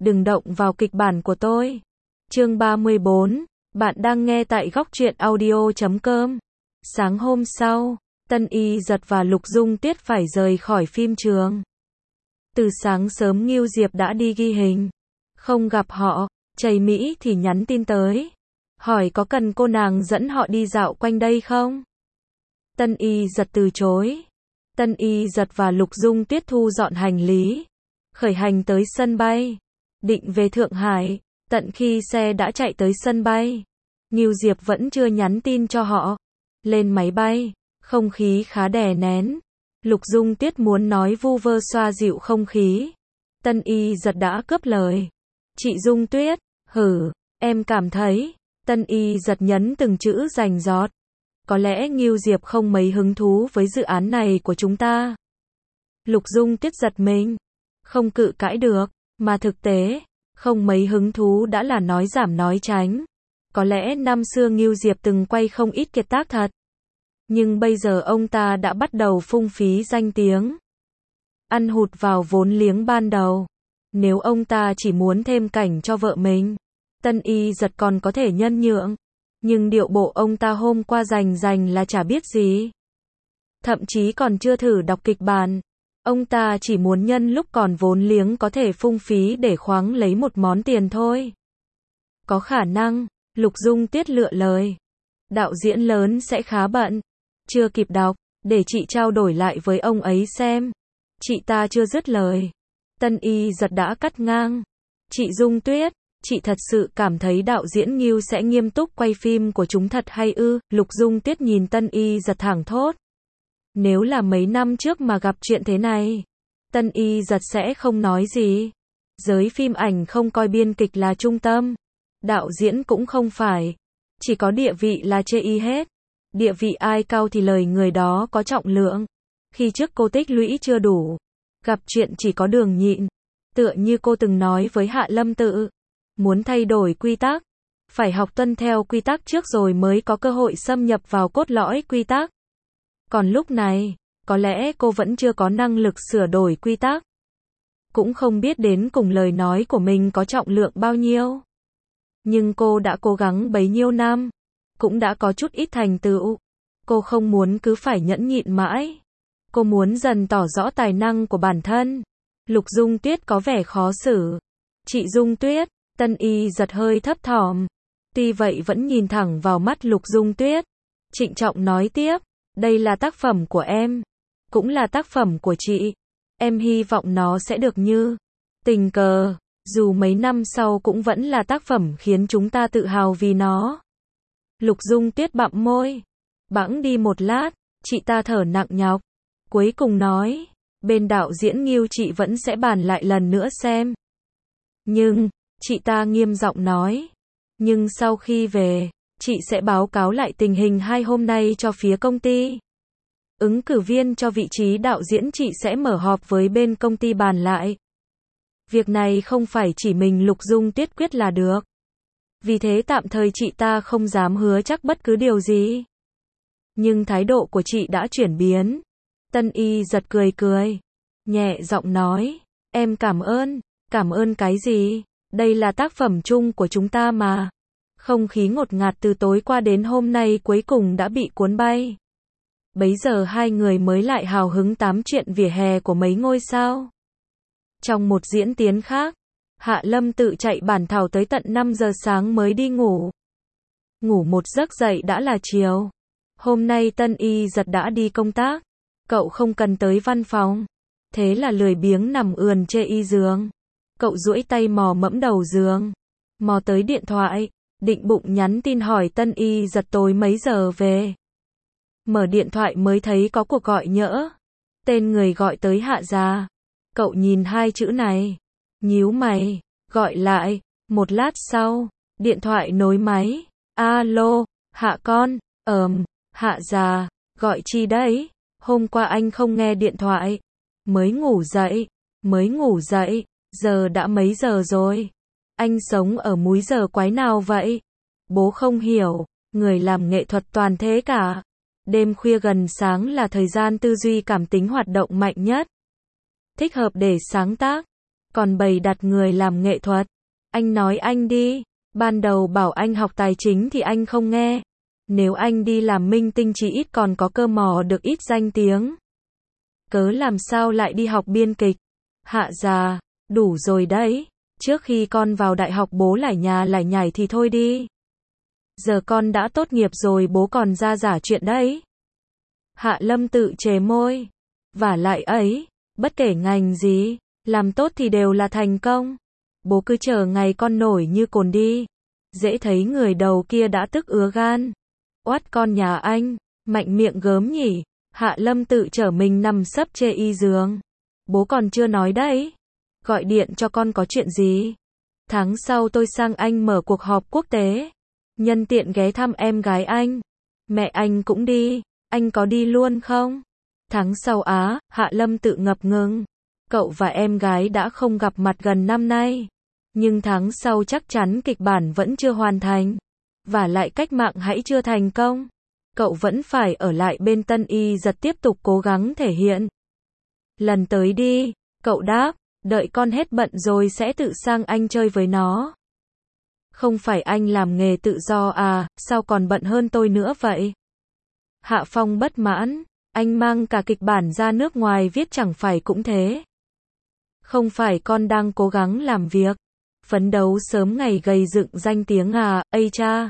đừng động vào kịch bản của tôi. Chương 34, bạn đang nghe tại góc truyện audio.com. Sáng hôm sau, Tân Y Giật và Lục Dung Tuyết phải rời khỏi phim trường. Từ sáng sớm Ngưu Diệp đã đi ghi hình. Không gặp họ, Trầy Mỹ thì nhắn tin tới. Hỏi có cần cô nàng dẫn họ đi dạo quanh đây không? Tân Y Giật từ chối. Tân Y Giật và Lục Dung Tuyết thu dọn hành lý. Khởi hành tới sân bay. Định về Thượng Hải. Tận khi xe đã chạy tới sân bay, Ngưu Diệp vẫn chưa nhắn tin cho họ. Lên máy bay, không khí khá đè nén. Lục Dung Tuyết muốn nói vu vơ xoa dịu không khí. Tân Y Giật đã cướp lời. Chị Dung Tuyết, em cảm thấy. Tân Y Giật nhấn từng chữ rành rọt. Có lẽ Ngưu Diệp không mấy hứng thú với dự án này của chúng ta. Lục Dung Tuyết giật mình. Không cự cãi được, mà thực tế, không mấy hứng thú đã là nói giảm nói tránh. Có lẽ năm xưa Ngưu Diệp từng quay không ít kiệt tác thật. Nhưng bây giờ ông ta đã bắt đầu phung phí danh tiếng. Ăn hụt vào vốn liếng ban đầu. Nếu ông ta chỉ muốn thêm cảnh cho vợ mình, Tân Y Giật còn có thể nhân nhượng. Nhưng điệu bộ ông ta hôm qua rành là chả biết gì. Thậm chí còn chưa thử đọc kịch bản. Ông ta chỉ muốn nhân lúc còn vốn liếng có thể phung phí để khoáng lấy một món tiền thôi. Có khả năng, Lục Dung Tuyết lựa lời. Đạo diễn lớn sẽ khá bận. Chưa kịp đọc, để chị trao đổi lại với ông ấy xem. Chị ta chưa dứt lời. Tân Y Giật đã cắt ngang. Chị Dung Tuyết, chị thật sự cảm thấy đạo diễn Ngưu sẽ nghiêm túc quay phim của chúng thật hay ư? Lục Dung Tuyết nhìn Tân Y Giật thẳng thốt. Nếu là mấy năm trước mà gặp chuyện thế này, Tân Y Giật sẽ không nói gì. Giới phim ảnh không coi biên kịch là trung tâm. Đạo diễn cũng không phải. Chỉ có địa vị là chê y hết. Địa vị ai cao thì lời người đó có trọng lượng. Khi trước cô tích lũy chưa đủ. Gặp chuyện chỉ có đường nhịn. Tựa như cô từng nói với Hạ Lâm Tự. Muốn thay đổi quy tắc, phải học tuân theo quy tắc trước rồi mới có cơ hội xâm nhập vào cốt lõi quy tắc. Còn lúc này, có lẽ cô vẫn chưa có năng lực sửa đổi quy tắc. Cũng không biết đến cùng lời nói của mình có trọng lượng bao nhiêu. Nhưng cô đã cố gắng bấy nhiêu năm, cũng đã có chút ít thành tựu. Cô không muốn cứ phải nhẫn nhịn mãi. Cô muốn dần tỏ rõ tài năng của bản thân. Lục Dung Tuyết có vẻ khó xử. Chị Dung Tuyết, Tân Y Giật hơi thấp thỏm. Tuy vậy vẫn nhìn thẳng vào mắt Lục Dung Tuyết. Trịnh trọng nói tiếp. Đây là tác phẩm của em. Cũng là tác phẩm của chị. Em hy vọng nó sẽ được như tình cờ. Dù mấy năm sau cũng vẫn là tác phẩm khiến chúng ta tự hào vì nó. Lục Dung Tuyết bặm môi. Bẵng đi một lát, chị ta thở nặng nhọc. Cuối cùng nói. Bên đạo diễn Ngưu chị vẫn sẽ bàn lại lần nữa xem. Nhưng, chị ta nghiêm giọng nói. Nhưng sau khi về, chị sẽ báo cáo lại tình hình hai hôm nay cho phía công ty. Ứng cử viên cho vị trí đạo diễn chị sẽ mở họp với bên công ty bàn lại. Việc này không phải chỉ mình Lục Dung Tuyết quyết là được. Vì thế tạm thời chị ta không dám hứa chắc bất cứ điều gì. Nhưng thái độ của chị đã chuyển biến. Tân Y Giật cười. Nhẹ giọng nói. Em cảm ơn. Cảm ơn cái gì? Đây là tác phẩm chung của chúng ta mà. Không khí ngột ngạt từ tối qua đến hôm nay cuối cùng đã bị cuốn bay. Bấy giờ hai người mới lại hào hứng tám chuyện vỉa hè của mấy ngôi sao. Trong một diễn tiến khác, Hạ Lâm Tự chạy bản thảo tới tận 5 giờ sáng mới đi ngủ. Ngủ một giấc dậy đã là chiều. Hôm nay Tân Y Giật đã đi công tác. Cậu không cần tới văn phòng. Thế là lười biếng nằm ườn chê y giường. Cậu duỗi tay mò mẫm đầu giường. Mò tới điện thoại. Định bụng nhắn tin hỏi Tân Y Giật tối mấy giờ về. Mở điện thoại mới thấy có cuộc gọi nhỡ. Tên người gọi tới Hạ gia. Cậu nhìn hai chữ này. Nhíu mày. Gọi lại. Một lát sau. Điện thoại nối máy. Alo. Hạ con. Hạ gia. Gọi chi đấy? Hôm qua anh không nghe điện thoại. Mới ngủ dậy. Giờ đã mấy giờ rồi? Anh sống ở múi giờ quái nào vậy? Bố không hiểu. Người làm nghệ thuật toàn thế cả. Đêm khuya gần sáng là thời gian tư duy cảm tính hoạt động mạnh nhất. Thích hợp để sáng tác. còn bày đặt người làm nghệ thuật. Anh nói anh đi, ban đầu bảo anh học tài chính thì anh không nghe. Nếu anh đi làm minh tinh chỉ ít còn có cơ mò được ít danh tiếng. Cớ làm sao lại đi học biên kịch? Hạ già, đủ rồi đấy. Trước khi con vào đại học bố lải nhà lải nhải thì thôi đi. Giờ con đã tốt nghiệp rồi bố còn ra giả chuyện đấy. Hạ Lâm tự chề môi. Vả lại ấy, bất kể ngành gì, làm tốt thì đều là thành công. Bố cứ chờ ngày con nổi như cồn đi. Dễ thấy người đầu kia đã tức ứa gan. Oát con nhà anh, mạnh miệng gớm nhỉ. Hạ Lâm tự chở mình nằm sấp chê y giường. Bố còn chưa nói đấy. Gọi điện cho con có chuyện gì? Tháng sau tôi sang Anh mở cuộc họp quốc tế. Nhân tiện ghé thăm em gái anh. Mẹ anh cũng đi. Anh có đi luôn không? Tháng sau á, Hạ Lâm tự ngập ngừng. Cậu và em gái đã không gặp mặt gần năm nay. Nhưng tháng sau chắc chắn kịch bản vẫn chưa hoàn thành. Và lại cách mạng hãy chưa thành công. Cậu vẫn phải ở lại bên Tân Y Giật tiếp tục cố gắng thể hiện. Lần tới đi, cậu đáp, đợi con hết bận rồi sẽ tự sang Anh chơi với nó. Không phải anh làm nghề tự do à, sao còn bận hơn tôi nữa vậy? Hạ Phong bất mãn, anh mang cả kịch bản ra nước ngoài viết chẳng phải cũng thế. Không phải con đang cố gắng làm việc, phấn đấu sớm ngày gầy dựng danh tiếng à, ây cha.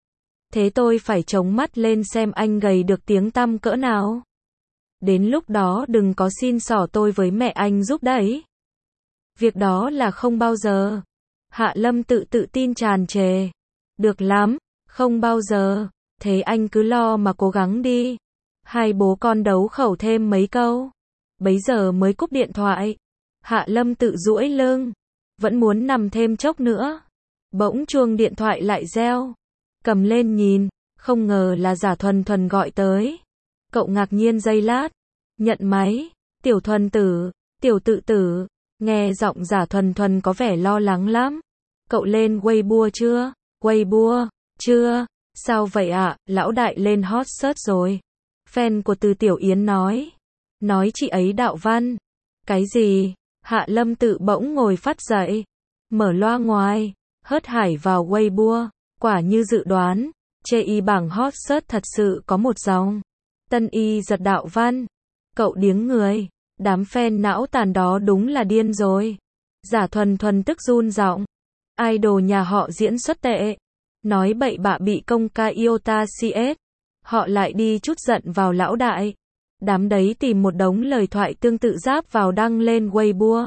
Thế tôi phải chống mắt lên xem anh gầy được tiếng tăm cỡ nào. Đến lúc đó đừng có xin xỏ tôi với mẹ anh giúp đấy. Việc đó là không bao giờ. Hạ Lâm tự tin tràn trề. Được lắm, không bao giờ. Thế anh cứ lo mà cố gắng đi. Hai bố con đấu khẩu thêm mấy câu. Bấy giờ mới cúp điện thoại. Hạ Lâm tự duỗi lưng. Vẫn muốn nằm thêm chốc nữa. Bỗng chuông điện thoại lại reo. Cầm lên nhìn, không ngờ là Giả Thuần Thuần gọi tới. Cậu ngạc nhiên giây lát. Nhận máy. Tiểu Thuần tử, tiểu tự tử. Nghe giọng Giả Thuần Thuần có vẻ lo lắng lắm. Cậu lên Weibo chưa? Weibo, chưa. Sao vậy ạ? Lão đại lên hot search rồi. Fan của Từ Tiểu Yến nói. Nói chị ấy đạo văn. Cái gì? Hạ Lâm tự bỗng ngồi phát dậy. Mở loa ngoài. Hớt hải vào Weibo. Quả như dự đoán. Chê y bảng hot search thật sự có một dòng. Tân Y Giật đạo văn. Cậu điếng người. Đám fan não tàn đó đúng là điên rồi. Giả Thuần Thuần tức run giọng. Idol nhà họ diễn xuất tệ. Nói bậy bạ bị công ca Iota CS. Họ lại đi chút giận vào lão đại. Đám đấy tìm một đống lời thoại tương tự giáp vào đăng lên Weibo.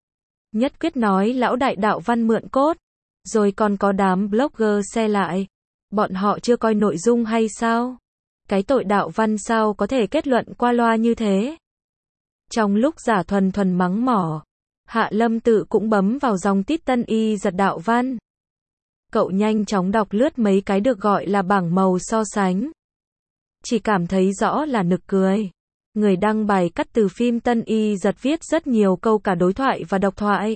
Nhất quyết nói lão đại đạo văn mượn cốt. Rồi còn có đám blogger xe lại. Bọn họ chưa coi nội dung hay sao? Cái tội đạo văn sao có thể kết luận qua loa như thế? Trong lúc Giả Thuần Thuần mắng mỏ, Hạ Lâm tự cũng bấm vào dòng tít Tân Y Giật đạo văn. Cậu nhanh chóng đọc lướt mấy cái được gọi là bảng màu so sánh. Chỉ cảm thấy rõ là nực cười. Người đăng bài cắt từ phim Tân Y Giật viết rất nhiều câu cả đối thoại và độc thoại.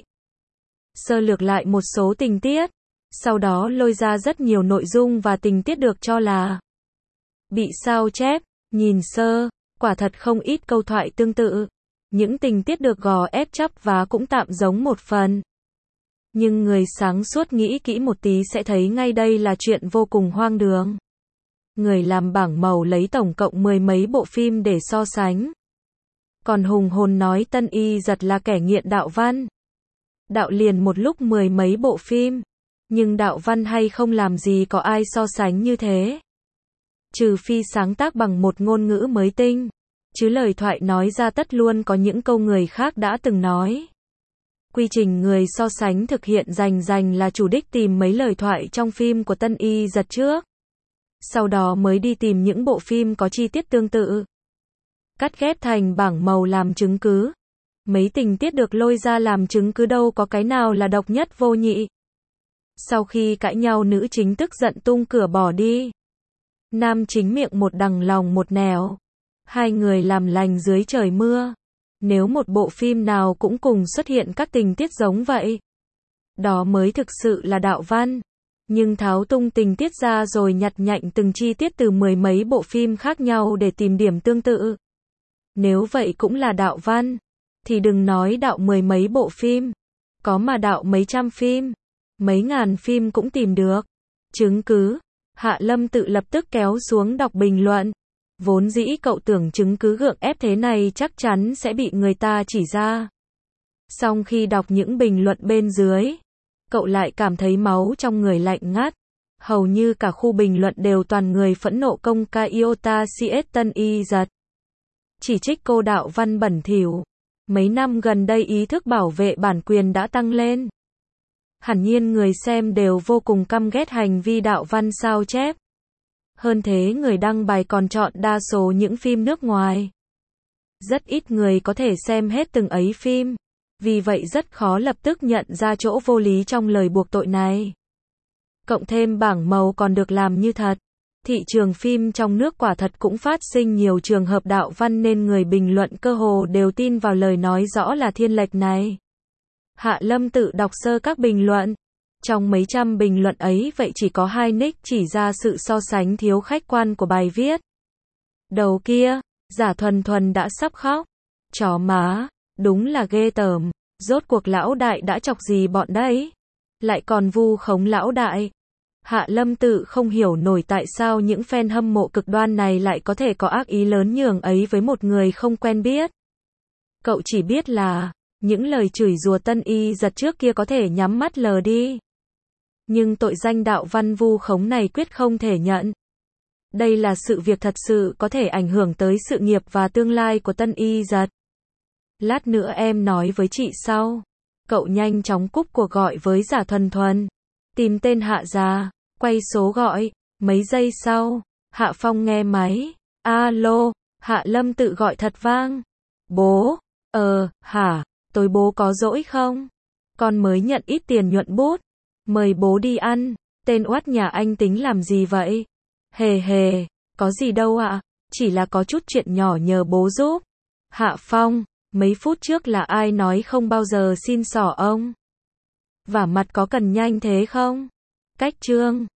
Sơ lược lại một số tình tiết. Sau đó lôi ra rất nhiều nội dung và tình tiết được cho là bị sao chép. Nhìn sơ, quả thật không ít câu thoại tương tự. Những tình tiết được gò ép chắp và cũng tạm giống một phần. Nhưng người sáng suốt nghĩ kỹ một tí sẽ thấy ngay đây là chuyện vô cùng hoang đường. Người làm bảng màu lấy tổng cộng 10 mấy bộ phim để so sánh. Còn hùng hồn nói Tân Y Giật là kẻ nghiện đạo văn. Đạo liền một lúc 10 mấy bộ phim. Nhưng đạo văn hay không làm gì có ai so sánh như thế. Trừ phi sáng tác bằng một ngôn ngữ mới tinh. Chứ lời thoại nói ra tất luôn có những câu người khác đã từng nói. Quy trình người so sánh thực hiện rành là chủ đích tìm mấy lời thoại trong phim của Tân Y Giật trước. Sau đó mới đi tìm những bộ phim có chi tiết tương tự. Cắt ghép thành bảng màu làm chứng cứ. Mấy tình tiết được lôi ra làm chứng cứ đâu có cái nào là độc nhất vô nhị. Sau khi cãi nhau nữ chính tức giận tung cửa bỏ đi. Nam chính miệng một đằng lòng một nẻo. Hai người làm lành dưới trời mưa. Nếu một bộ phim nào cũng cùng xuất hiện các tình tiết giống vậy, đó mới thực sự là đạo văn. Nhưng tháo tung tình tiết ra rồi nhặt nhạnh từng chi tiết từ 10 mấy bộ phim khác nhau để tìm điểm tương tự. Nếu vậy cũng là đạo văn, thì đừng nói đạo 10 mấy bộ phim. Có mà đạo mấy trăm phim, mấy ngàn phim cũng tìm được. Chứng cứ. Hạ Lâm Tự lập tức kéo xuống đọc bình luận. Vốn dĩ cậu tưởng chứng cứ gượng ép thế này chắc chắn sẽ bị người ta chỉ ra. Song khi đọc những bình luận bên dưới, cậu lại cảm thấy máu trong người lạnh ngắt. Hầu như cả khu bình luận đều toàn người phẫn nộ công ca Iota CS Tân Y Giật. Chỉ trích cô đạo văn bẩn thỉu. Mấy năm gần đây ý thức bảo vệ bản quyền đã tăng lên. Hẳn nhiên người xem đều vô cùng căm ghét hành vi đạo văn sao chép. Hơn thế người đăng bài còn chọn đa số những phim nước ngoài. Rất ít người có thể xem hết từng ấy phim. Vì vậy rất khó lập tức nhận ra chỗ vô lý trong lời buộc tội này. Cộng thêm bảng màu còn được làm như thật. Thị trường phim trong nước quả thật cũng phát sinh nhiều trường hợp đạo văn nên người bình luận cơ hồ đều tin vào lời nói rõ là thiên lệch này. Hạ Lâm Tự đọc sơ các bình luận. Trong mấy trăm bình luận ấy vậy chỉ có 2 nick chỉ ra sự so sánh thiếu khách quan của bài viết. Đầu kia, Giả Thuần Thuần đã sắp khóc. Chó má, đúng là ghê tởm. Rốt cuộc lão đại đã chọc gì bọn đấy? Lại còn vu khống lão đại. Hạ Lâm Tự không hiểu nổi tại sao những fan hâm mộ cực đoan này lại có thể có ác ý lớn nhường ấy với một người không quen biết. Cậu chỉ biết là, những lời chửi rủa Tân Y Giật trước kia có thể nhắm mắt lờ đi. Nhưng tội danh đạo văn vu khống này quyết không thể nhận. Đây là sự việc thật sự có thể ảnh hưởng tới sự nghiệp và tương lai của Tân Y Giật. Lát nữa em nói với chị sau. Cậu nhanh chóng cúp cuộc gọi với Giả Thuần Thuần. Tìm tên Hạ ra, quay số gọi. Mấy giây sau, Hạ Phong nghe máy. Alo, Hạ Lâm Tự gọi thật vang. Bố, hả, tối bố có rỗi không? Con mới nhận ít tiền nhuận bút. Mời bố đi ăn. Tên oát nhà anh tính làm gì vậy? Hề hề, có gì đâu ạ, chỉ là có chút chuyện nhỏ nhờ bố giúp. Hạ Phong, mấy phút trước là ai nói không bao giờ xin xỏ ông? Vả mặt có cần nhanh thế không? Cách chương